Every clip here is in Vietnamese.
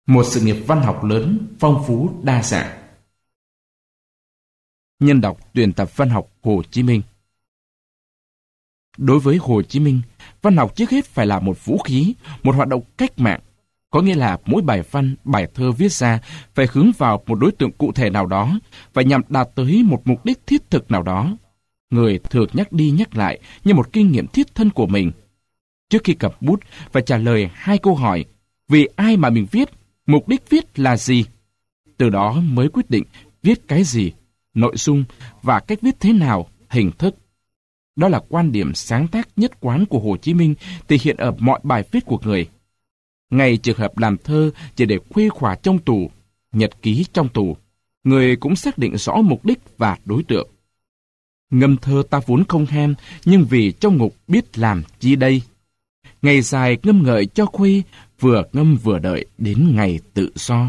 Một sự nghiệp văn học lớn, phong phú, đa dạng. Nhân đọc tuyển tập văn học Hồ Chí Minh. Đối với Hồ Chí Minh, văn học trước hết phải là một vũ khí, một hoạt động cách mạng. Có nghĩa là mỗi bài văn, bài thơ viết ra phải hướng vào một đối tượng cụ thể nào đó và nhằm đạt tới một mục đích thiết thực nào đó. Người thường nhắc đi nhắc lại như một kinh nghiệm thiết thân của mình. Trước khi cầm bút, phải trả lời hai câu hỏi: vì ai mà mình viết, mục đích viết là gì? Từ đó mới quyết định viết cái gì, nội dung và cách viết thế nào, hình thức. Đó là quan điểm sáng tác nhất quán của Hồ Chí Minh thể hiện ở mọi bài viết của người. Ngay trường hợp làm thơ chỉ để khuây khỏa trong tù, nhật ký trong tù, người cũng xác định rõ mục đích và đối tượng. Ngâm thơ ta vốn không ham, nhưng vì trong ngục biết làm chi đây. Ngày dài ngâm ngợi cho khuây, vừa ngâm vừa đợi đến ngày tự do.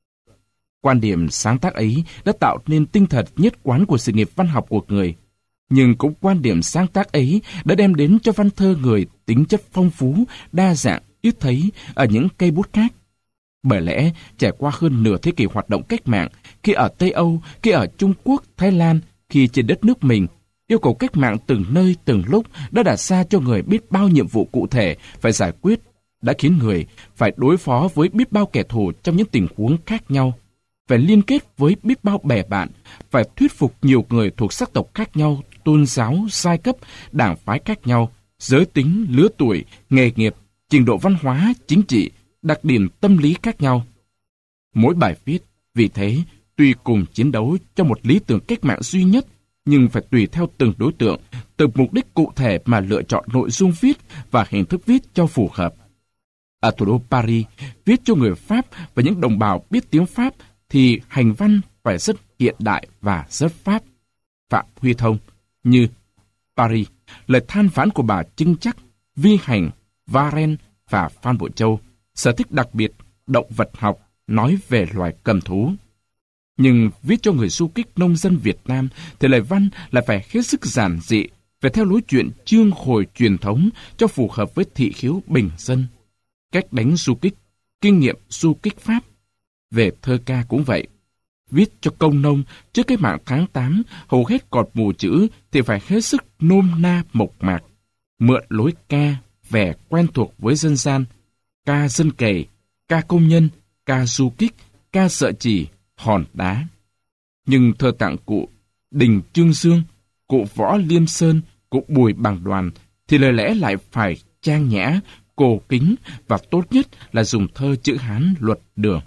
Quan điểm sáng tác ấy đã tạo nên tinh thần nhất quán của sự nghiệp văn học của người. Nhưng cũng quan điểm sáng tác ấy đã đem đến cho văn thơ người tính chất phong phú, đa dạng, ít thấy ở những cây bút khác. Bởi lẽ, trải qua hơn nửa thế kỷ hoạt động cách mạng, khi ở Tây Âu, khi ở Trung Quốc, Thái Lan, khi trên đất nước mình, yêu cầu cách mạng từng nơi từng lúc đã đặt ra cho người biết bao nhiệm vụ cụ thể phải giải quyết, đã khiến người phải đối phó với biết bao kẻ thù trong những tình huống khác nhau, phải liên kết với biết bao bè bạn, phải thuyết phục nhiều người thuộc sắc tộc khác nhau, tôn giáo, giai cấp, đảng phái khác nhau, giới tính, lứa tuổi, nghề nghiệp, trình độ văn hóa, chính trị, đặc điểm tâm lý khác nhau. Mỗi bài viết, vì thế, tuy cùng chiến đấu cho một lý tưởng cách mạng duy nhất, nhưng phải tùy theo từng đối tượng, từng mục đích cụ thể mà lựa chọn nội dung viết và hình thức viết cho phù hợp. Ở thủ đô Paris, viết cho người Pháp và những đồng bào biết tiếng Pháp thì hành văn phải rất hiện đại và rất Pháp. Phạm Huy Thông như Paris, lời than vãn của bà Trưng Chắc, Vi Hành, Varenne và Phan Bội Châu, sở thích đặc biệt, động vật học, nói về loài cầm thú. Nhưng viết cho người du kích nông dân Việt Nam thì lời văn lại phải hết sức giản dị, phải theo lối chuyện chương hồi truyền thống cho phù hợp với thị hiếu bình dân. Cách đánh du kích, kinh nghiệm du kích Pháp. Về thơ ca cũng vậy. Viết cho công nông trước cách mạng tháng 8, hầu hết cọt mù chữ thì phải hết sức nôm na mộc mạc, mượn lối ca, vẻ quen thuộc với dân gian, ca dân kể, ca công nhân, ca du kích, ca sợ chỉ, hòn đá. Nhưng thơ tặng cụ Đình Trương Dương, cụ Võ Liêm Sơn, cụ Bùi Bằng Đoàn thì lời lẽ lại phải trang nhã, cổ kính và tốt nhất là dùng thơ chữ Hán luật đường.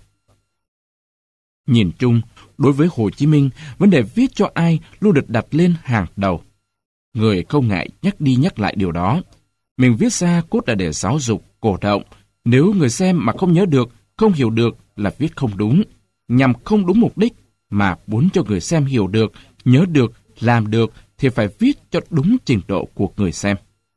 Nhìn chung, đối với Hồ Chí Minh, vấn đề viết cho ai luôn được đặt lên hàng đầu. Người không ngại nhắc đi nhắc lại điều đó. Mình viết ra cốt là để giáo dục, cổ động. Nếu người xem mà không nhớ được, không hiểu được là viết không đúng, nhằm không đúng mục đích, mà muốn cho người xem hiểu được, nhớ được, làm được thì phải viết cho đúng trình độ của người xem.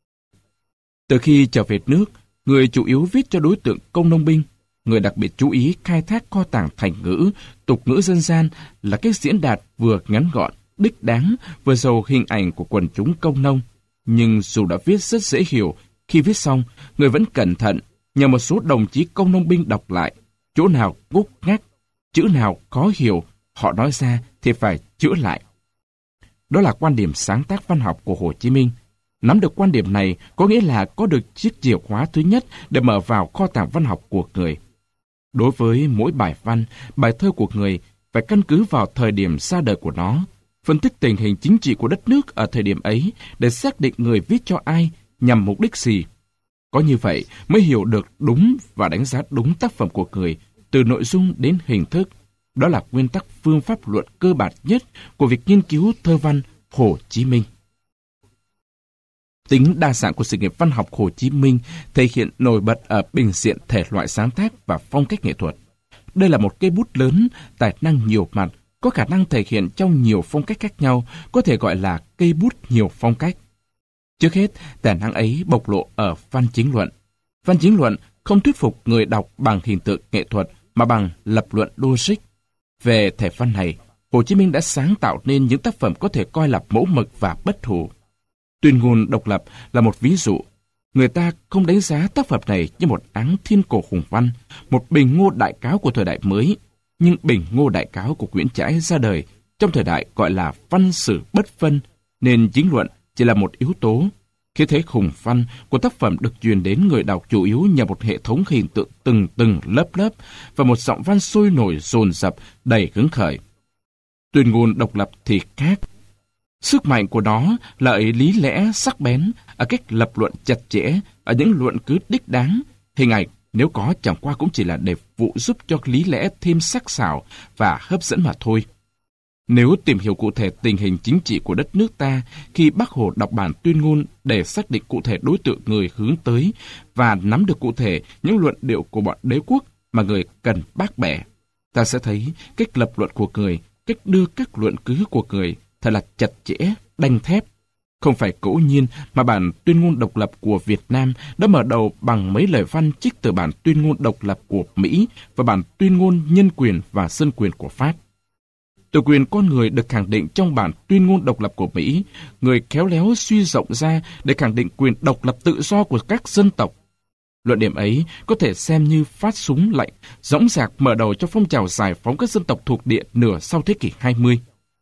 Từ khi trở về nước, người chủ yếu viết cho đối tượng công nông binh. Người đặc biệt chú ý khai thác kho tàng thành ngữ, tục ngữ dân gian là cách diễn đạt vừa ngắn gọn, đích đáng, vừa giàu hình ảnh của quần chúng công nông. Nhưng dù đã viết rất dễ hiểu, khi viết xong, người vẫn cẩn thận, nhờ một số đồng chí công nông binh đọc lại. Chỗ nào ngúc ngắc, chữ nào khó hiểu, họ nói ra thì phải chữa lại. Đó là quan điểm sáng tác văn học của Hồ Chí Minh. Nắm được quan điểm này có nghĩa là có được chiếc chìa khóa thứ nhất để mở vào kho tàng văn học của người. Đối với mỗi bài văn, bài thơ của người phải căn cứ vào thời điểm ra đời của nó, phân tích tình hình chính trị của đất nước ở thời điểm ấy để xác định người viết cho ai, nhằm mục đích gì. Có như vậy mới hiểu được đúng và đánh giá đúng tác phẩm của người, từ nội dung đến hình thức. Đó là nguyên tắc phương pháp luận cơ bản nhất của việc nghiên cứu thơ văn Hồ Chí Minh. Tính đa dạng của sự nghiệp văn học Hồ Chí Minh thể hiện nổi bật ở bình diện thể loại sáng tác và phong cách nghệ thuật. Đây là một cây bút lớn, tài năng nhiều mặt, có khả năng thể hiện trong nhiều phong cách khác nhau, có thể gọi là cây bút nhiều phong cách. Trước hết, tài năng ấy bộc lộ ở văn chính luận. Văn chính luận không thuyết phục người đọc bằng hình tượng nghệ thuật mà bằng lập luận logic. Về thể văn này, Hồ Chí Minh đã sáng tạo nên những tác phẩm có thể coi là mẫu mực và bất hủ. Tuyên ngôn độc lập là một ví dụ. người ta không đánh giá tác phẩm này như một áng thiên cổ hùng văn, một bình ngô đại cáo của thời đại mới, nhưng bình ngô đại cáo của Nguyễn Trãi ra đời trong thời đại gọi là văn sử bất phân, nên chính luận chỉ là một yếu tố. Khi thế hùng văn của tác phẩm được truyền đến người đọc chủ yếu nhờ một hệ thống hình tượng từng lớp và một giọng văn sôi nổi dồn dập đầy hứng khởi. Tuyên ngôn độc lập thì khác. Sức mạnh của nó là ở lý lẽ sắc bén, ở cách lập luận chặt chẽ, ở những luận cứ đích đáng. Hình ảnh nếu có chẳng qua cũng chỉ là để vụ giúp cho lý lẽ thêm sắc sảo và hấp dẫn mà thôi. Nếu tìm hiểu cụ thể tình hình chính trị của đất nước ta khi Bác Hồ đọc bản tuyên ngôn để xác định cụ thể đối tượng người hướng tới và nắm được cụ thể những luận điệu của bọn đế quốc mà người cần bác bẻ, ta sẽ thấy cách lập luận của người, cách đưa các luận cứ của người thật là chặt chẽ, đanh thép. Không phải ngẫu nhiên mà bản tuyên ngôn độc lập của Việt Nam đã mở đầu bằng mấy lời văn trích từ bản tuyên ngôn độc lập của Mỹ và bản tuyên ngôn nhân quyền và dân quyền của Pháp. Từ quyền con người được khẳng định trong bản tuyên ngôn độc lập của Mỹ, người khéo léo suy rộng ra để khẳng định quyền độc lập tự do của các dân tộc. Luận điểm ấy có thể xem như phát súng lệnh, dõng dạc mở đầu cho phong trào giải phóng các dân tộc thuộc địa nửa sau thế kỷ 20.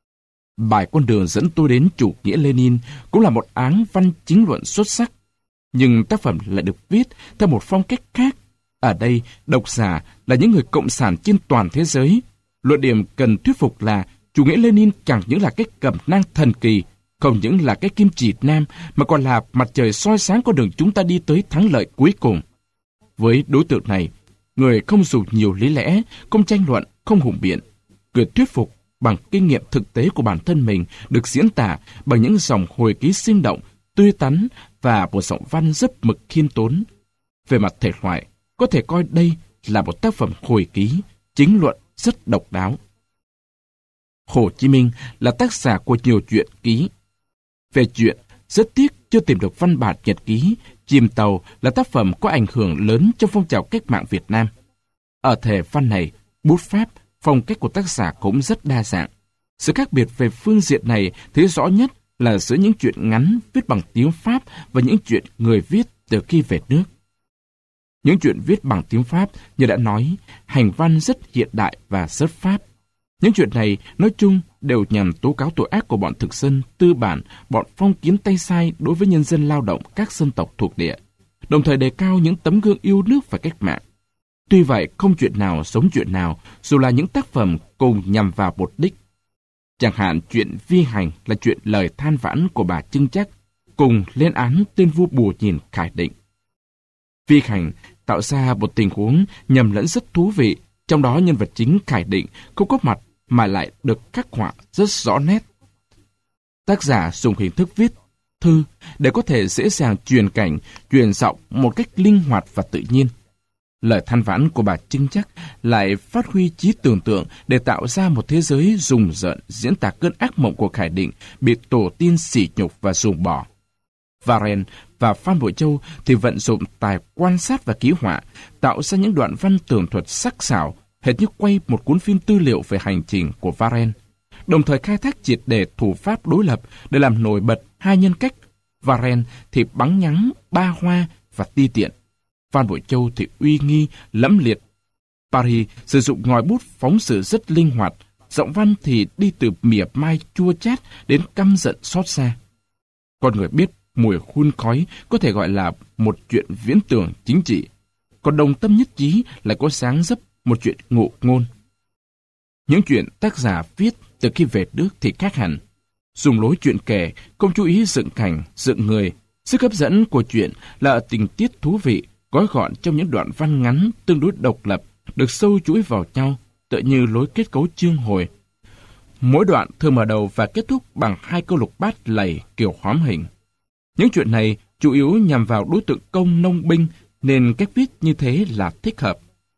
Bài Con đường dẫn tôi đến chủ nghĩa Lenin cũng là một áng văn chính luận xuất sắc, nhưng tác phẩm lại được viết theo một phong cách khác. Ở đây, độc giả là những người cộng sản trên toàn thế giới. Luận điểm cần thuyết phục là chủ nghĩa Lenin chẳng những là cái cẩm nang thần kỳ, không những là cái kim chỉ nam, mà còn là mặt trời soi sáng con đường chúng ta đi tới thắng lợi cuối cùng. Với đối tượng này, người không dùng nhiều lý lẽ, không tranh luận, không hùng biện. Người thuyết phục bằng kinh nghiệm thực tế của bản thân mình được diễn tả bằng những dòng hồi ký sinh động, tươi tắn và một giọng văn rất mực khiêm tốn. Về mặt thể loại, có thể coi đây là một tác phẩm hồi ký, chính luận rất độc đáo. Hồ Chí Minh là tác giả của nhiều truyện ký. Về truyện, rất tiếc chưa tìm được văn bản nhật ký. Chìm tàu là tác phẩm có ảnh hưởng lớn trong phong trào cách mạng Việt Nam. Ở thể văn này, bút pháp, phong cách của tác giả cũng rất đa dạng. Sự khác biệt về phương diện này thấy rõ nhất là giữa những truyện ngắn viết bằng tiếng Pháp và những truyện người viết từ khi về nước. Những truyện viết bằng tiếng Pháp, như đã nói, hành văn rất hiện đại và rất Pháp. Những chuyện này, nói chung, đều nhằm tố cáo tội ác của bọn thực dân, tư bản, bọn phong kiến tay sai đối với nhân dân lao động các dân tộc thuộc địa, đồng thời đề cao những tấm gương yêu nước và cách mạng. Tuy vậy, không chuyện nào giống chuyện nào, dù là những tác phẩm cùng nhằm vào mục đích. Chẳng hạn chuyện Vi Hành là chuyện lời than vãn của bà Trưng Trắc, cùng lên án tên vua Bùa Nhìn Khải Định. Vi Hành tạo ra một tình huống nhầm lẫn rất thú vị, trong đó nhân vật chính Khải Định không có mặt mà lại được khắc họa rất rõ nét. Tác giả dùng hình thức viết thư để có thể dễ dàng truyền cảnh, truyền giọng một cách linh hoạt và tự nhiên. Lời than vãn của bà Trưng Trắc lại phát huy trí tưởng tượng để tạo ra một thế giới rùng rợn diễn tả cơn ác mộng của Khải Định bị tổ tiên sỉ nhục và ruồng bỏ. Varenne và Phan Bội Châu thì vận dụng tài quan sát và ký họa, tạo ra những đoạn văn tường thuật sắc sảo, hệt như quay một cuốn phim tư liệu về hành trình của Varenne, đồng thời khai thác triệt để thủ pháp đối lập để làm nổi bật hai nhân cách. Varenne thì bắn nhắng, ba hoa và ti tiện. Phan Bội Châu thì uy nghi, lẫm liệt. Paris sử dụng ngòi bút phóng sự rất linh hoạt, giọng văn thì đi từ mỉa mai chua chát đến căm giận xót xa. Con người biết mùi hun khói có thể gọi là một chuyện viễn tưởng chính trị, còn đồng tâm nhất trí lại có sáng dấp một chuyện ngụ ngôn. Những chuyện tác giả viết từ khi về nước thì khác hẳn. Dùng lối chuyện kể, không chú ý dựng cảnh, dựng người. Sức hấp dẫn của chuyện là ở tình tiết thú vị, gói gọn trong những đoạn văn ngắn tương đối độc lập, được sâu chuỗi vào nhau, tựa như lối kết cấu chương hồi. Mỗi đoạn thường mở đầu và kết thúc bằng hai câu lục bát lầy kiểu hóm hình. Những chuyện này chủ yếu nhằm vào đối tượng công nông binh, nên cách viết như thế là thích hợp.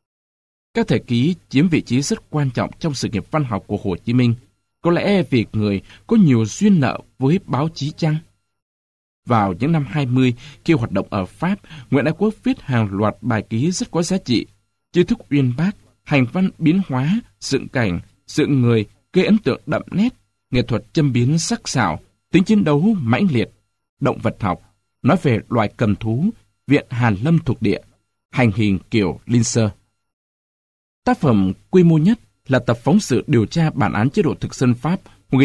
Các thời ký chiếm vị trí rất quan trọng trong sự nghiệp văn học của Hồ Chí Minh, có lẽ vì người có nhiều duyên nợ với báo chí chăng? Vào những năm 20, khi hoạt động ở Pháp, Nguyễn Ái Quốc viết hàng loạt bài ký rất có giá trị, tri thức uyên bác, hành văn biến hóa, dựng cảnh, dựng người, gây ấn tượng đậm nét, nghệ thuật châm biếm sắc sảo, tính chiến đấu mãnh liệt, động vật học, nói về loài cầm thú, Viện Hàn Lâm thuộc địa, hành hình kiểu Linzer. Tác phẩm quy mô nhất là tập phóng sự điều tra bản án chế độ thực dân Pháp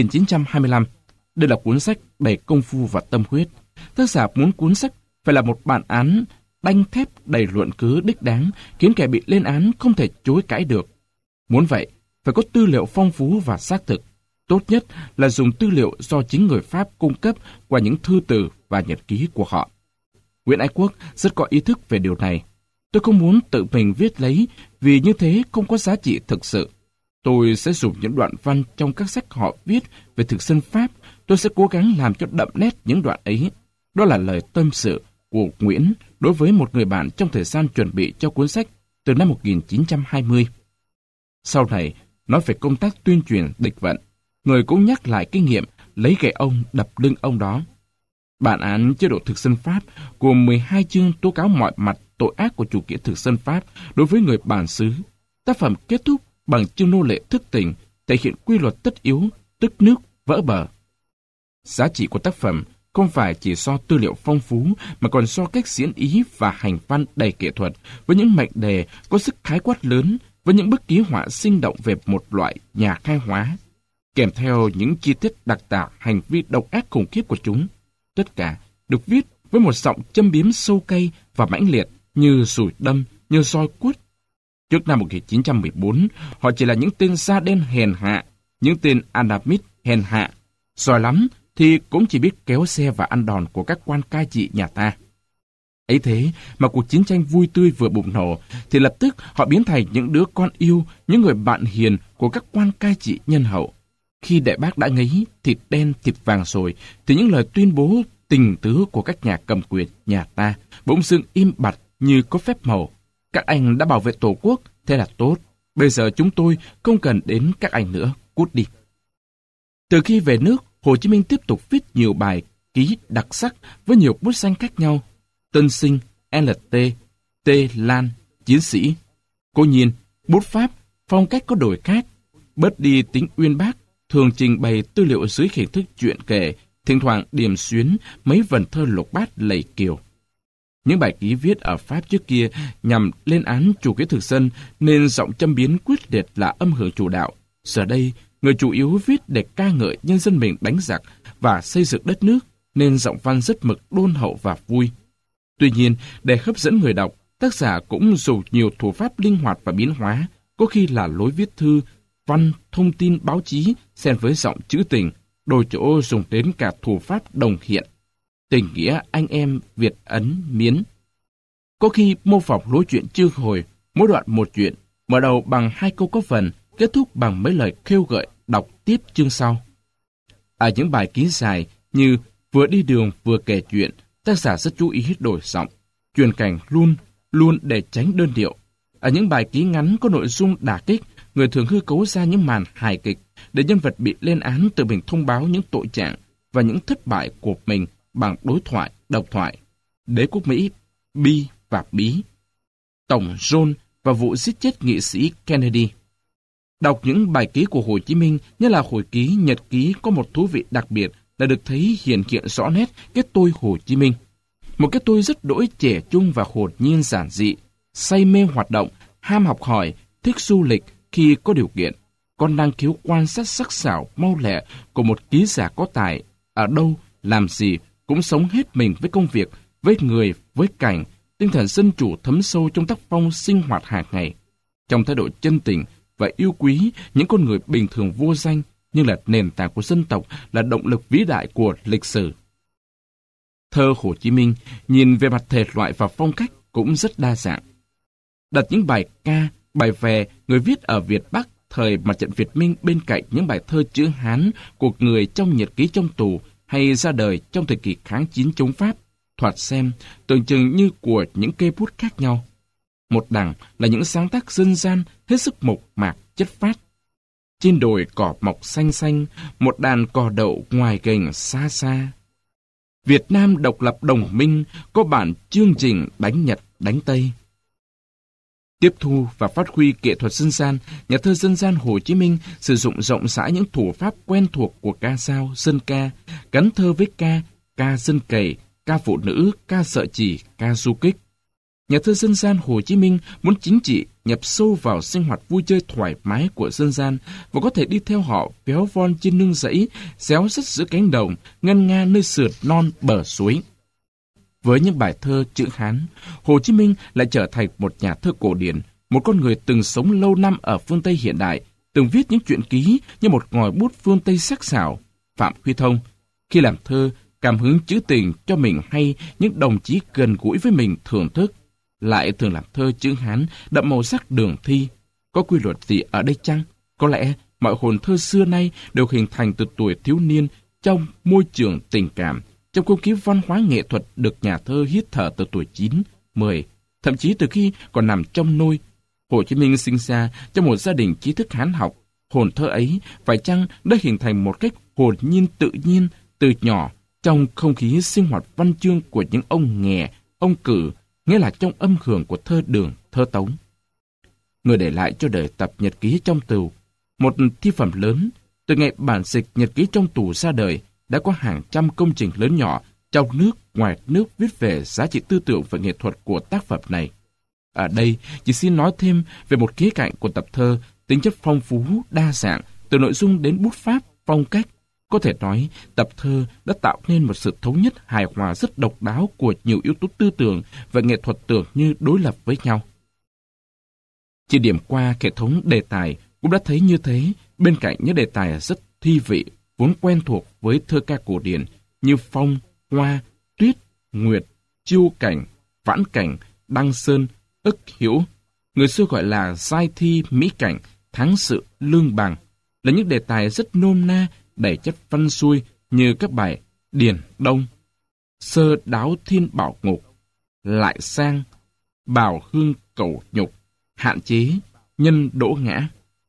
1925. Đây là cuốn sách đầy công phu và tâm huyết. Tác giả muốn cuốn sách phải là một bản án đanh thép đầy luận cứ đích đáng, khiến kẻ bị lên án không thể chối cãi được. Muốn vậy, phải có tư liệu phong phú và xác thực. Tốt nhất là dùng tư liệu do chính người Pháp cung cấp qua những thư từ và nhật ký của họ. Nguyễn Ái Quốc rất có ý thức về điều này. Tôi không muốn tự mình viết lấy vì như thế không có giá trị thực sự. Tôi sẽ dùng những đoạn văn trong các sách họ viết về thực dân Pháp. Tôi sẽ cố gắng làm cho đậm nét những đoạn ấy. Đó là lời tâm sự của Nguyễn đối với một người bạn trong thời gian chuẩn bị cho cuốn sách từ năm 1920. Sau này, nói về công tác tuyên truyền địch vận, người cũng nhắc lại kinh nghiệm lấy gậy ông đập lưng ông đó. Bản án chế độ thực dân Pháp gồm 12 chương tố cáo mọi mặt tội ác của chủ nghĩa thực dân Pháp đối với người bản xứ. Tác phẩm kết thúc bằng chương nô lệ thức tỉnh, thể hiện quy luật tất yếu, tức nước vỡ bờ. Giá trị của tác phẩm không phải chỉ do tư liệu phong phú mà còn do cách diễn ý và hành văn đầy nghệ thuật, với những mệnh đề có sức khái quát lớn, với những bức ký họa sinh động về một loại nhà khai hóa, kèm theo những chi tiết đặc tả hành vi độc ác khủng khiếp của chúng. Tất cả được viết với một giọng châm biếm sâu cay và mãnh liệt, như dùi đâm, như roi quất. Trước năm 1914, họ chỉ là những tên da đen hèn hạ, những tên anarchist hèn hạ. Giỏi lắm thì cũng chỉ biết kéo xe và ăn đòn của các quan cai trị nhà ta. Ấy thế mà cuộc chiến tranh vui tươi vừa bùng nổ, thì lập tức họ biến thành những đứa con yêu, những người bạn hiền của các quan cai trị nhân hậu. Khi đại bác đã ngấy thịt đen thịt vàng rồi, thì những lời tuyên bố tình tứ của các nhà cầm quyền nhà ta bỗng dưng im bặt như có phép màu. Các anh đã bảo vệ Tổ quốc, thế là tốt. Bây giờ chúng tôi không cần đến các anh nữa, cút đi. Từ khi về nước, Hồ Chí Minh tiếp tục viết nhiều bài ký đặc sắc với nhiều bút danh khác nhau. Tân Sinh, LT, T. Lan, Chiến sĩ. Cố nhiên, bút pháp, phong cách có đổi khác, bớt đi tính uyên bác, thường trình bày tư liệu dưới hình thức truyện kể, thỉnh thoảng điểm xuyến mấy vần thơ lục bát lầy kiều. Những bài ký viết ở Pháp trước kia nhằm lên án chủ nghĩa thực dân nên giọng châm biếm quyết liệt là âm hưởng chủ đạo. Giờ đây, người chủ yếu viết để ca ngợi nhân dân mình đánh giặc và xây dựng đất nước nên giọng văn rất mực đôn hậu và vui. Tuy nhiên, để hấp dẫn người đọc, tác giả cũng dùng nhiều thủ pháp linh hoạt và biến hóa, có khi là lối viết thư, văn, thông tin báo chí xen với giọng trữ tình, đôi chỗ dùng đến cả thủ pháp đồng hiện. Tình nghĩa anh em Việt Ấn Miến. Có khi mô phỏng lối chuyện chương hồi, mỗi đoạn một chuyện, mở đầu bằng 2 câu có phần, kết thúc bằng mấy lời kêu gợi đọc tiếp chương sau. Ở những bài ký dài như vừa đi đường vừa kể chuyện, tác giả rất chú ý đổi giọng, truyền cảnh luôn để tránh đơn điệu. Ở những bài ký ngắn có nội dung đả kích, người thường hư cấu ra những màn hài kịch để nhân vật bị lên án tự mình thông báo những tội trạng và những thất bại của mình bằng đối thoại, độc thoại. Đế quốc Mỹ, Bi và Bí, Tổng John và vụ giết chết nghị sĩ Kennedy. Đọc những bài ký của Hồ Chí Minh, nhất là hồi ký, nhật ký, có một thú vị đặc biệt là được thấy hiện hiện rõ nét cái tôi Hồ Chí Minh. Một cái tôi rất đỗi trẻ trung và hồn nhiên giản dị, say mê hoạt động, ham học hỏi, thích du lịch khi có điều kiện, có năng khiếu quan sát sắc sảo, mau lẹ của một ký giả có tài, ở đâu, làm gì cũng sống hết mình với công việc, với người, với cảnh, tinh thần dân chủ thấm sâu trong tác phong sinh hoạt hàng ngày. Trong thái độ chân tình và yêu quý những con người bình thường vô danh nhưng là nền tảng của dân tộc, là động lực vĩ đại của lịch sử. Thơ Hồ Chí Minh nhìn về mặt thể loại và phong cách cũng rất đa dạng. Đặt những bài ca, bài về người viết ở Việt Bắc thời mặt trận Việt Minh bên cạnh những bài thơ chữ Hán của người trong nhật ký trong tù hay ra đời trong thời kỳ kháng chiến chống Pháp, thoạt xem tưởng chừng như của những cây bút khác nhau. Một đằng là những sáng tác dân gian hết sức mộc mạc chất phát. Trên đồi cỏ mọc xanh xanh, một đàn cò đậu ngoài gành xa xa. Việt Nam độc lập đồng minh, có bản chương trình đánh Nhật đánh Tây. Tiếp thu và phát huy nghệ thuật dân gian, nhà thơ dân gian Hồ Chí Minh sử dụng rộng rãi những thủ pháp quen thuộc của ca dao, dân ca, gắn thơ với ca dân cày, ca phụ nữ, ca xợ chỉ, ca du kích. Nhà thơ dân gian Hồ Chí Minh muốn chính trị nhập sâu vào sinh hoạt vui chơi thoải mái của dân gian và có thể đi theo họ véo von trên nương rẫy, réo rắt giữa cánh đồng, ngân nga nơi sườn non bờ suối. Với những bài thơ chữ Hán, Hồ Chí Minh lại trở thành một nhà thơ cổ điển, một con người từng sống lâu năm ở phương Tây hiện đại, từng viết những truyện ký như một ngòi bút phương Tây sắc sảo. Phạm Huy Thông, khi làm thơ, cảm hứng trữ tình cho mình hay những đồng chí gần gũi với mình thưởng thức, lại thường làm thơ chữ Hán đậm màu sắc đường thi. Có quy luật gì ở đây chăng? Có lẽ mọi hồn thơ xưa nay đều hình thành từ tuổi thiếu niên trong môi trường tình cảm, trong không khí văn hóa nghệ thuật được nhà thơ hít thở từ tuổi 9, 10, thậm chí từ khi còn nằm trong nôi. Hồ Chí Minh sinh ra trong một gia đình trí thức Hán học. Hồn thơ ấy phải chăng đã hình thành một cách hồn nhiên tự nhiên từ nhỏ trong không khí sinh hoạt văn chương của những ông nghè, ông cử, nghĩa là trong âm hưởng của thơ Đường, thơ Tống. Người để lại cho đời tập nhật ký trong tù, một thi phẩm lớn. Từ ngày bản dịch nhật ký trong tù ra đời, đã có hàng trăm công trình lớn nhỏ trong nước, ngoài nước viết về giá trị tư tưởng và nghệ thuật của tác phẩm này. Ở đây, chỉ xin nói thêm về một khía cạnh của tập thơ, tính chất phong phú, đa dạng, từ nội dung đến bút pháp, phong cách. Có thể nói, tập thơ đã tạo nên một sự thống nhất hài hòa rất độc đáo của nhiều yếu tố tư tưởng và nghệ thuật tưởng như đối lập với nhau. Chỉ điểm qua hệ thống đề tài cũng đã thấy như thế, bên cạnh những đề tài rất thi vị, vốn quen thuộc với thơ ca cổ điển như phong, hoa, tuyết, nguyệt, chiêu cảnh, vãn cảnh, đăng sơn, ức hiểu, người xưa gọi là giai thi, mỹ cảnh, thắng sự, lương bằng, là những đề tài rất nôm na, đầy chất văn xuôi như các bài Điền Đông, Sơ Đáo Thiên Bảo Ngục, Lại Sang, Bảo Hương Cầu Nhục, Hạn Chế, Nhân Đỗ Ngã.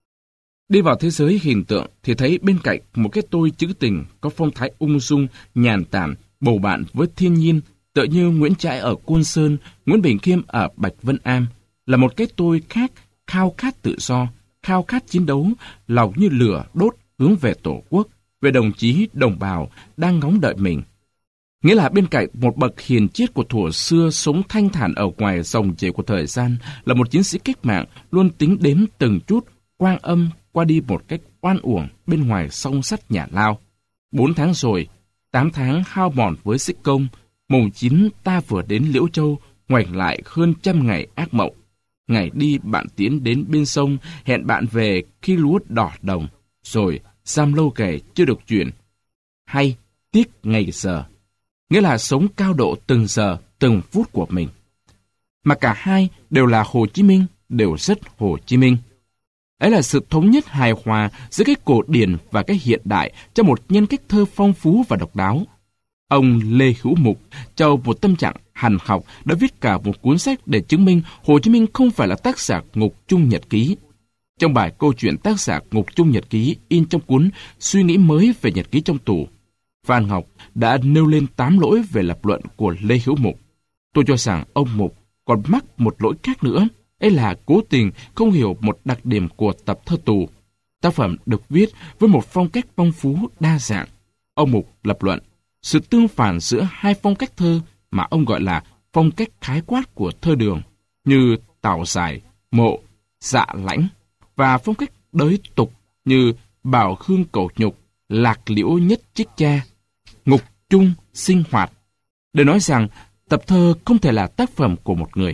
Đi vào thế giới hình tượng thì thấy bên cạnh một cái tôi trữ tình có phong thái ung dung, nhàn tản, bầu bạn với thiên nhiên, tựa như Nguyễn Trãi ở Côn Sơn, Nguyễn Bỉnh Khiêm ở Bạch Vân Am, là một cái tôi khác, khao khát tự do, khao khát chiến đấu, lòng như lửa đốt hướng về Tổ quốc, về đồng chí, đồng bào đang ngóng đợi mình. Nghĩa là bên cạnh một bậc hiền triết của thuở xưa sống thanh thản ở ngoài dòng chảy của thời gian, là một chiến sĩ cách mạng luôn tính đếm từng chút, quang âm qua đi một cách oan uổng bên ngoài song sắt nhà Lao. 4 tháng rồi, 8 tháng hao mòn với xích công, mùng 9 ta vừa đến Liễu Châu, ngoảnh lại hơn 100 ngày ác mộng. Ngày đi bạn tiến đến bên sông, hẹn bạn về khi lúa đỏ đồng, rồi giam lâu ngày chưa được chuyển. Hay tiếc ngày giờ, nghĩa là sống cao độ từng giờ, từng phút của mình. Mà cả hai đều là Hồ Chí Minh, đều rất Hồ Chí Minh. Ấy là sự thống nhất hài hòa giữa cái cổ điển và cái hiện đại trong một nhân cách thơ phong phú và độc đáo. Ông Lê Hữu Mục, trong một tâm trạng hằn học, đã viết cả một cuốn sách để chứng minh Hồ Chí Minh không phải là tác giả Ngục Chung Nhật Ký. Trong bài câu chuyện tác giả Ngục Chung Nhật Ký in trong cuốn Suy nghĩ mới về nhật ký trong tù, Phan Ngọc đã nêu lên 8 lỗi về lập luận của Lê Hữu Mục. Tôi cho rằng ông Mục còn mắc một lỗi khác nữa, ấy là cố tình không hiểu một đặc điểm của tập thơ tù. Tác phẩm được viết với một phong cách phong phú đa dạng. Ông Mục lập luận sự tương phản giữa hai phong cách thơ mà ông gọi là phong cách khái quát của thơ Đường, như Tào Giải, Mộ, Dạ Lãnh, và phong cách đới tục như Bảo Hương Cầu Nhục, Lạc Liễu Nhất Trích Cha, Ngục Chung Sinh Hoạt, để nói rằng tập thơ không thể là tác phẩm của một người.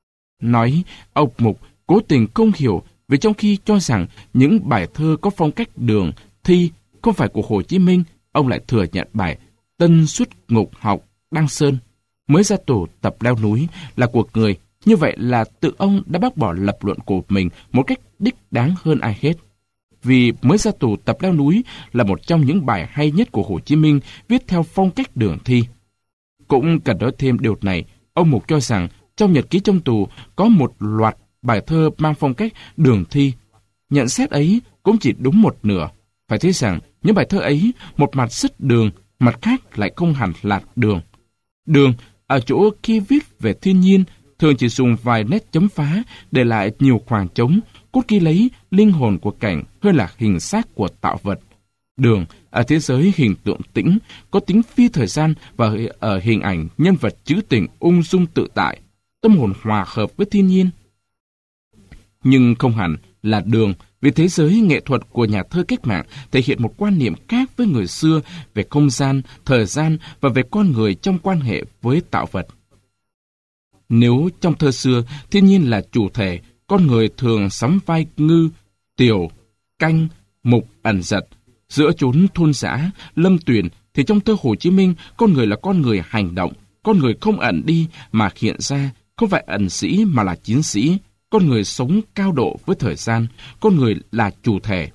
Nói ông Mục cố tình không hiểu, vì trong khi cho rằng những bài thơ có phong cách Đường, thi không phải của Hồ Chí Minh, ông lại thừa nhận bài Tân Xuất Ngục Học, Đăng Sơn, mới ra tù tập leo núi là của người. Như vậy là tự ông đã bác bỏ lập luận của mình một cách đích đáng hơn ai hết. Vì mới ra tù tập leo núi là một trong những bài hay nhất của Hồ Chí Minh viết theo phong cách Đường thi. Cũng cần nói thêm điều này, ông Mục cho rằng trong nhật ký trong tù có một loạt bài thơ mang phong cách Đường thi. Nhận xét ấy cũng chỉ đúng một nửa. Phải thấy rằng những bài thơ ấy một mặt rất Đường, mặt khác lại không hẳn là Đường. Đường ở chỗ khi viết về thiên nhiên thường chỉ dùng vài nét chấm phá, để lại nhiều khoảng trống, cốt ghi lấy linh hồn của cảnh hơn là hình xác của tạo vật. Đường ở thế giới hình tượng tĩnh, có tính phi thời gian và ở hình ảnh nhân vật trữ tình ung dung tự tại, tâm hồn hòa hợp với thiên nhiên. Nhưng không hẳn là Đường, vì thế giới nghệ thuật của nhà thơ cách mạng thể hiện một quan niệm khác với người xưa về không gian, thời gian và về con người trong quan hệ với tạo vật. Nếu trong thơ xưa, thiên nhiên là chủ thể, con người thường sắm vai ngư, tiểu, canh, mục, ẩn giật, giữa chốn thôn xã, lâm tuyền, thì trong thơ Hồ Chí Minh, con người là con người hành động, con người không ẩn đi mà hiện ra, không phải ẩn sĩ mà là chiến sĩ, con người sống cao độ với thời gian, con người là chủ thể.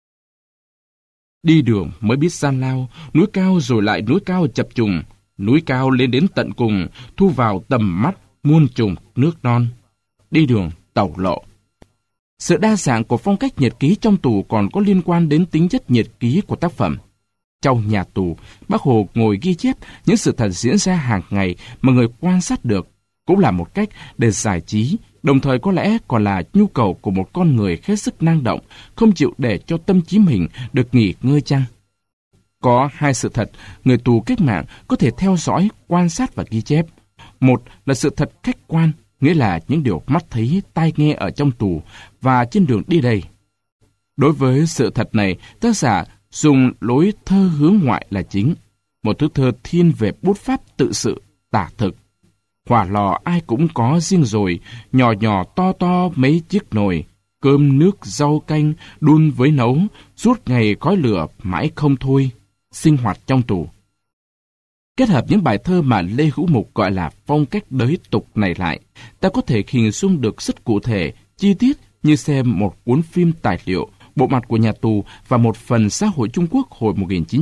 Đi đường mới biết gian lao, núi cao rồi lại núi cao chập trùng, núi cao lên đến tận cùng, thu vào tầm mắt muôn trùng nước non. Đi đường tàu lộ. Sự đa dạng của phong cách nhật ký trong tù còn có liên quan đến tính chất nhật ký của tác phẩm. Trong nhà tù, Bác Hồ ngồi ghi chép những sự thật diễn ra hàng ngày mà người quan sát được, cũng là một cách để giải trí, đồng thời có lẽ còn là nhu cầu của một con người hết sức năng động, không chịu để cho tâm trí mình được nghỉ ngơi chăng? Có hai sự thật người tù cách mạng có thể theo dõi, quan sát và ghi chép. Một là sự thật khách quan, nghĩa là những điều mắt thấy, tai nghe ở trong tù và trên đường đi đây. Đối với sự thật này, tác giả dùng lối thơ hướng ngoại là chính, một thứ thơ thiên về bút pháp tự sự, tả thực. Hỏa lò ai cũng có riêng rồi, nhỏ nhỏ to to mấy chiếc nồi, cơm nước rau canh đun với nấu, suốt ngày khói lửa mãi không thôi, sinh hoạt trong tù. Kết hợp những bài thơ mà Lê Hữu Mục gọi là phong cách đới tục này lại, ta có thể hình dung được rất cụ thể, chi tiết như xem một cuốn phim tài liệu, bộ mặt của nhà tù và một phần xã hội Trung Quốc hồi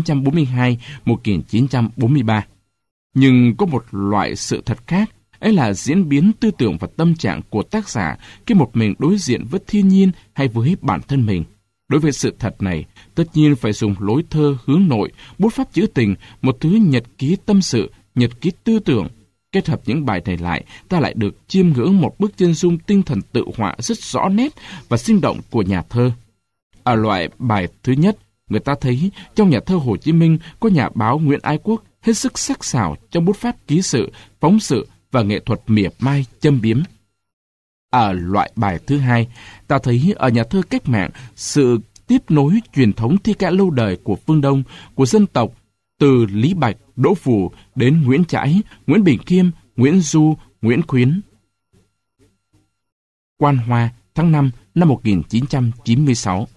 1942-1943. Nhưng có một loại sự thật khác, ấy là diễn biến tư tưởng và tâm trạng của tác giả khi một mình đối diện với thiên nhiên hay với bản thân mình. Đối với sự thật này, tất nhiên phải dùng lối thơ hướng nội, bút pháp trữ tình, một thứ nhật ký tâm sự, nhật ký tư tưởng. Kết hợp những bài này lại, ta lại được chiêm ngưỡng một bức chân dung tinh thần tự họa rất rõ nét và sinh động của nhà thơ. Ở loại bài thứ nhất, người ta thấy trong nhà thơ Hồ Chí Minh có nhà báo Nguyễn Ái Quốc hết sức sắc sảo trong bút pháp ký sự, phóng sự và nghệ thuật mỉa mai châm biếm. Ở loại bài thứ hai, ta thấy ở nhà thơ cách mạng sự tiếp nối truyền thống thi ca lâu đời của phương Đông, của dân tộc, từ Lý Bạch, Đỗ Phủ đến Nguyễn Trãi, Nguyễn Bỉnh Khiêm, Nguyễn Du, Nguyễn Khuyến. Quan Hoa, tháng 5 năm 1996.